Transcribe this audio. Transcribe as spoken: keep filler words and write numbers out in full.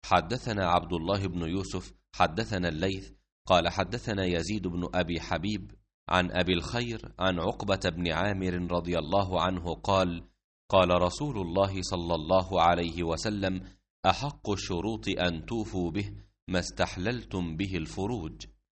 حدثنا عبد الله بن يوسف حدثنا الليث قال حدثنا يزيد بن أبي حبيب عن أبي الخير عن عقبة بن عامر رضي الله عنه قال قال رسول الله صلى الله عليه وسلم: أحق الشروط أن توفوا به ما استحللتم به الفروج.